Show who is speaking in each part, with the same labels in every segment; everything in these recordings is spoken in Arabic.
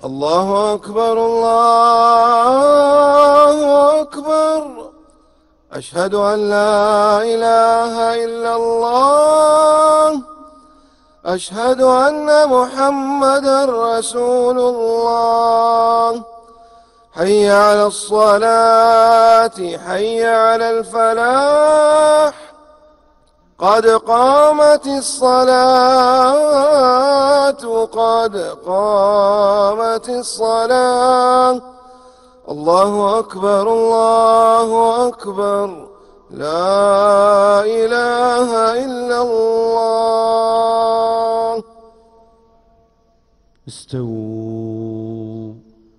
Speaker 1: الله أكبر الله أكبر. أشهد أن لا إله إلا الله. أشهد أن محمدا رسول الله. حي على الصلاة، حي على الفلاح، قد قامت الصلاة، قد قامت الصلاة. الله أكبر الله أكبر. لا إله إلا الله.
Speaker 2: استووا،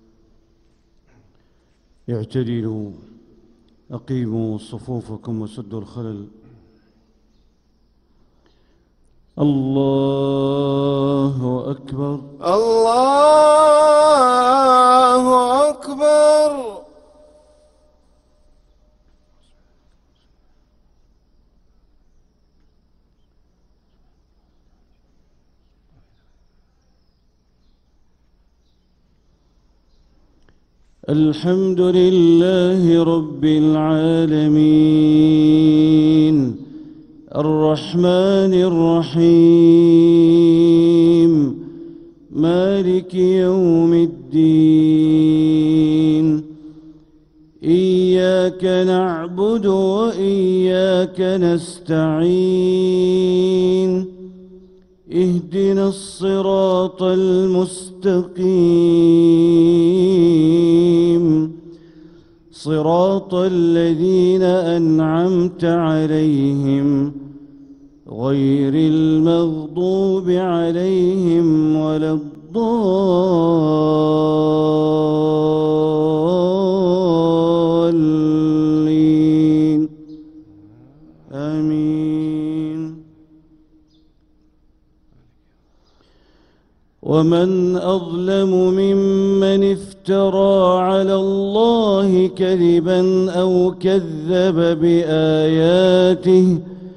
Speaker 2: اعتدلوا، أقيموا صفوفكم وسدوا الخلل. الله أكبر
Speaker 1: الله أكبر.
Speaker 2: الحمد لله رب العالمين، الرحمن الرحيم، مالك يوم الدين. إياك نعبد وإياك نستعين. اهدنا الصراط المستقيم، صراط الذين أنعمت عليهم غير المغضوب عليهم ولا الضالين. آمين. ومن أظلم ممن افترى على الله كذبا أو كذب بآياته،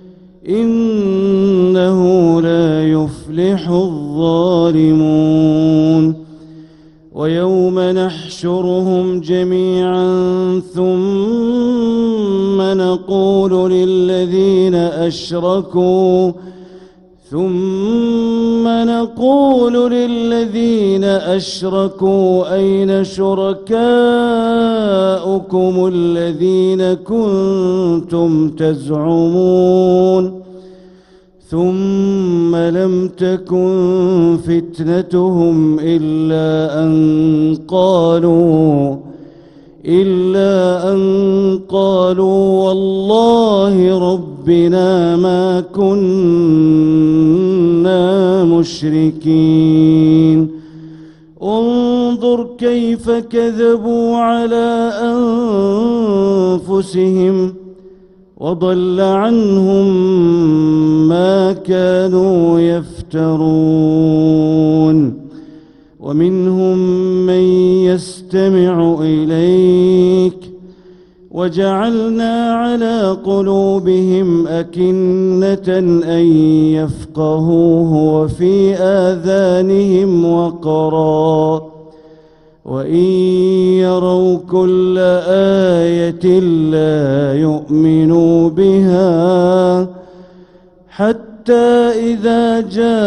Speaker 2: إنه لا يفلح الظالمون. ويوم نحشرهم جميعا ثم نقول للذين أشركوا أين شركاؤكم الذين كنتم تزعمون. ثم لم تكن فتنتهم إلا أن قالوا والله ربنا ما كنا مشركين. انظر كيف كذبوا على أنفسهم، وضل عنهم ما كانوا يفترون. ومنهم من يستمع إليك، وجعلنا على قلوبهم أكنة أن يفقهوه وفي آذانهم وقرا، وإن يروا كل آية لا يؤمنوا بها، حتى إذا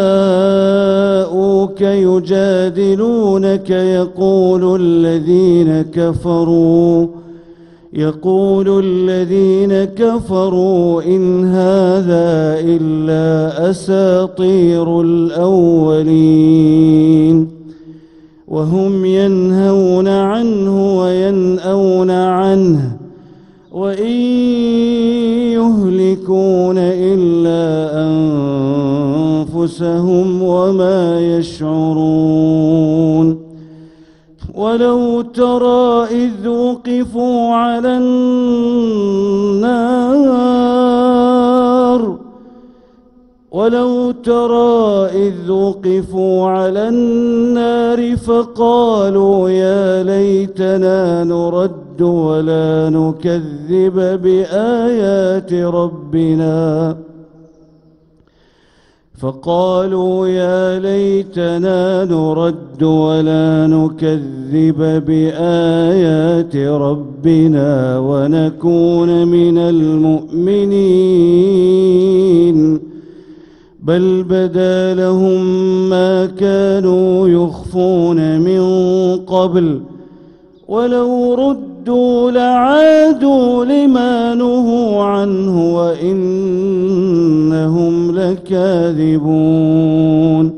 Speaker 2: جاءوك يجادلونك يقول الذين كفروا إن هذا إلا أساطير الأولين. وهم ينهون عنه وينأون عنه، وإن يهلكون إلا أنفسهم وما يشعرون. ولو ترى إذ وقفوا على النار فقالوا يا ليتنا نرد ولا نكذب بآيات ربنا فقالوا يا ليتنا نرد ولا نكذب بآيات ربنا ونكون من المؤمنين بل بدا لهم ما كانوا يخفون من قبل ولو ردوا لعادوا لما نهوا عنه وإنهم لكاذبون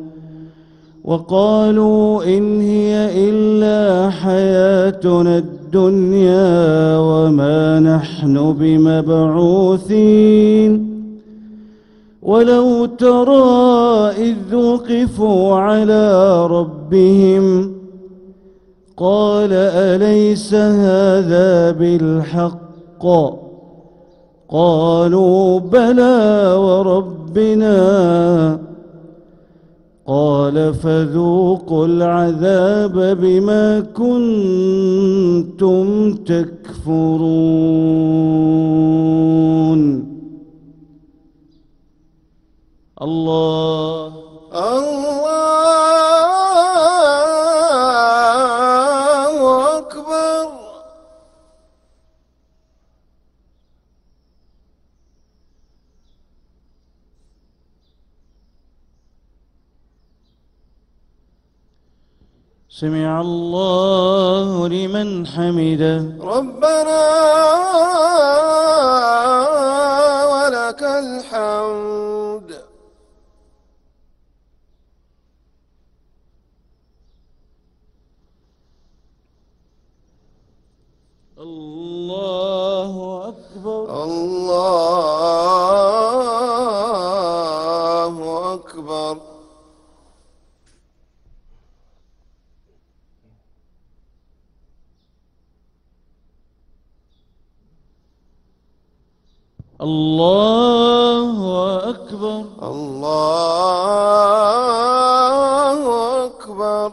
Speaker 2: وقالوا إن هي إلا حياتنا الدنيا وما نحن بمبعوثين ولو ترى إذ وقفوا على ربهم قال أليس هذا بالحق قالوا بلى وربنا قال فذوقوا العذاب بما كنتم تكفرون. الله
Speaker 1: أكبر.
Speaker 2: سمع الله لمن حمده
Speaker 1: ربنا ولك الحمد.
Speaker 2: الله أكبر.
Speaker 1: الله أكبر.
Speaker 2: الله أكبر.
Speaker 1: الله أكبر.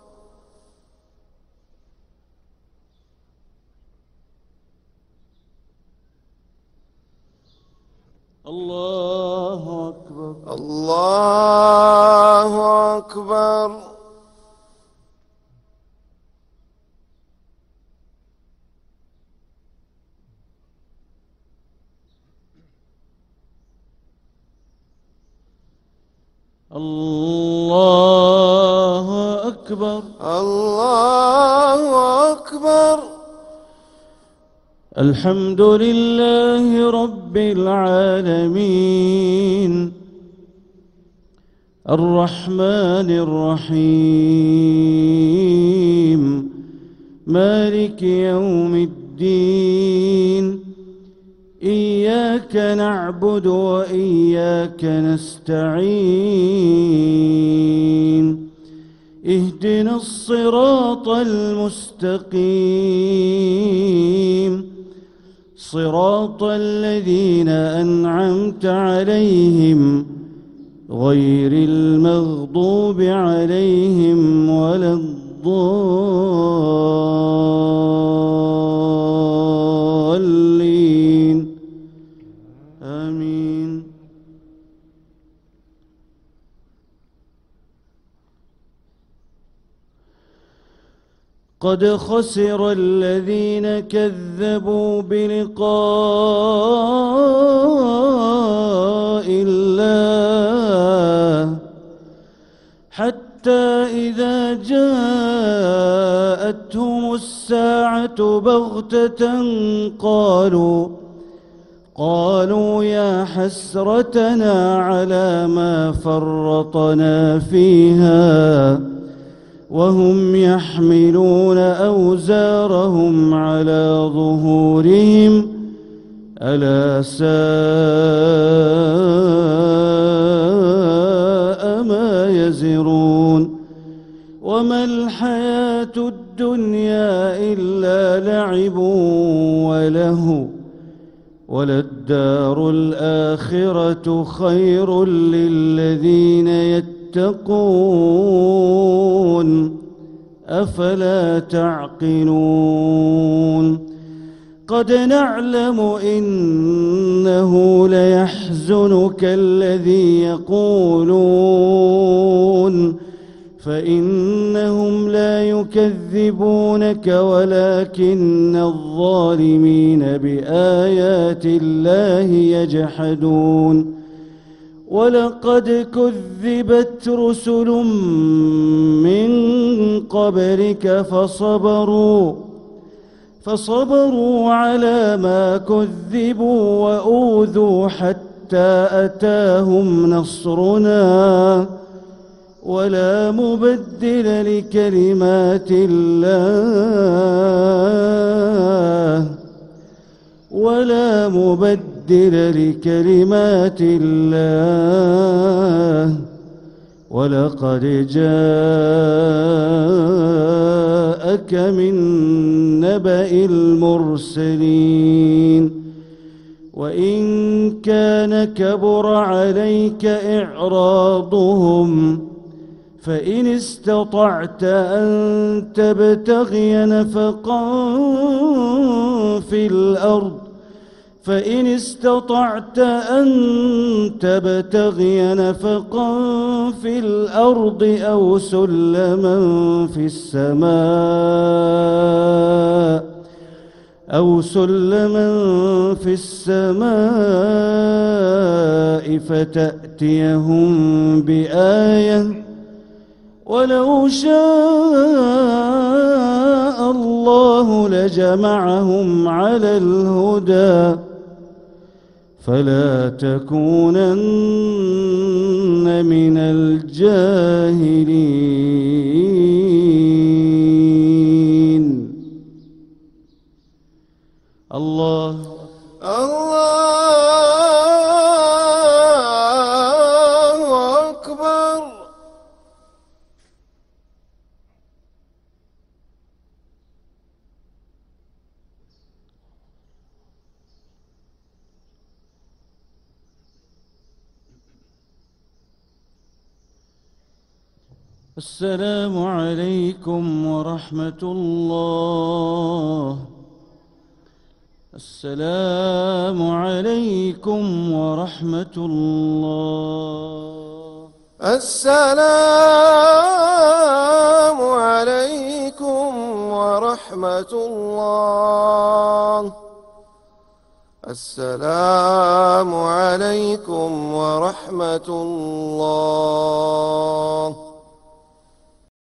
Speaker 2: الله أكبر.
Speaker 1: الله أكبر.
Speaker 2: الله أكبر.
Speaker 1: الله أكبر.
Speaker 2: الحمد لله رب العالمين الرحمن الرحيم مالك يوم الدين إياك نعبد وإياك نستعين اهدنا الصراط المستقيم صراط الذين أنعمت عليهم غير المغضوب عليهم ولا الضالين آمين. قد خسر الذين كذبوا بلقاء الله حتى إذا جاءتهم الساعة بغتة قالوا يا حسرتنا على ما فرطنا فيها وهم يحملون أوزارهم على ظهورهم ألا ساء ما يزرون. وما الحياة الدنيا إلا لعب وله وللدار الآخرة خير للذين يتقون أفلا تعقلون. قد نعلم إنه ليحزنك الذي يقولون، فإنهم لا يكذبونك ولكن الظالمين بآيات الله يجحدون. ولقد كذبت رسل من قبلك فصبروا على ما كذبوا وأوذوا حتى أتاهم نصرنا، ولا مبدل لكلمات الله ولقد جاءك من نبأ المرسلين. وإن كان كبر عليك إعراضهم فإن استطعت أن تبتغي نفقا في الأرض أو سلما في السماء فتأتيهم بآية، ولو شاء الله لجمعهم على الهدى فلا تكونن من الجاهلين. الله
Speaker 1: أكبر.
Speaker 2: السلام عليكم ورحمة الله. السلام عليكم ورحمة الله.
Speaker 1: السلام عليكم ورحمة الله. السلام عليكم ورحمة الله.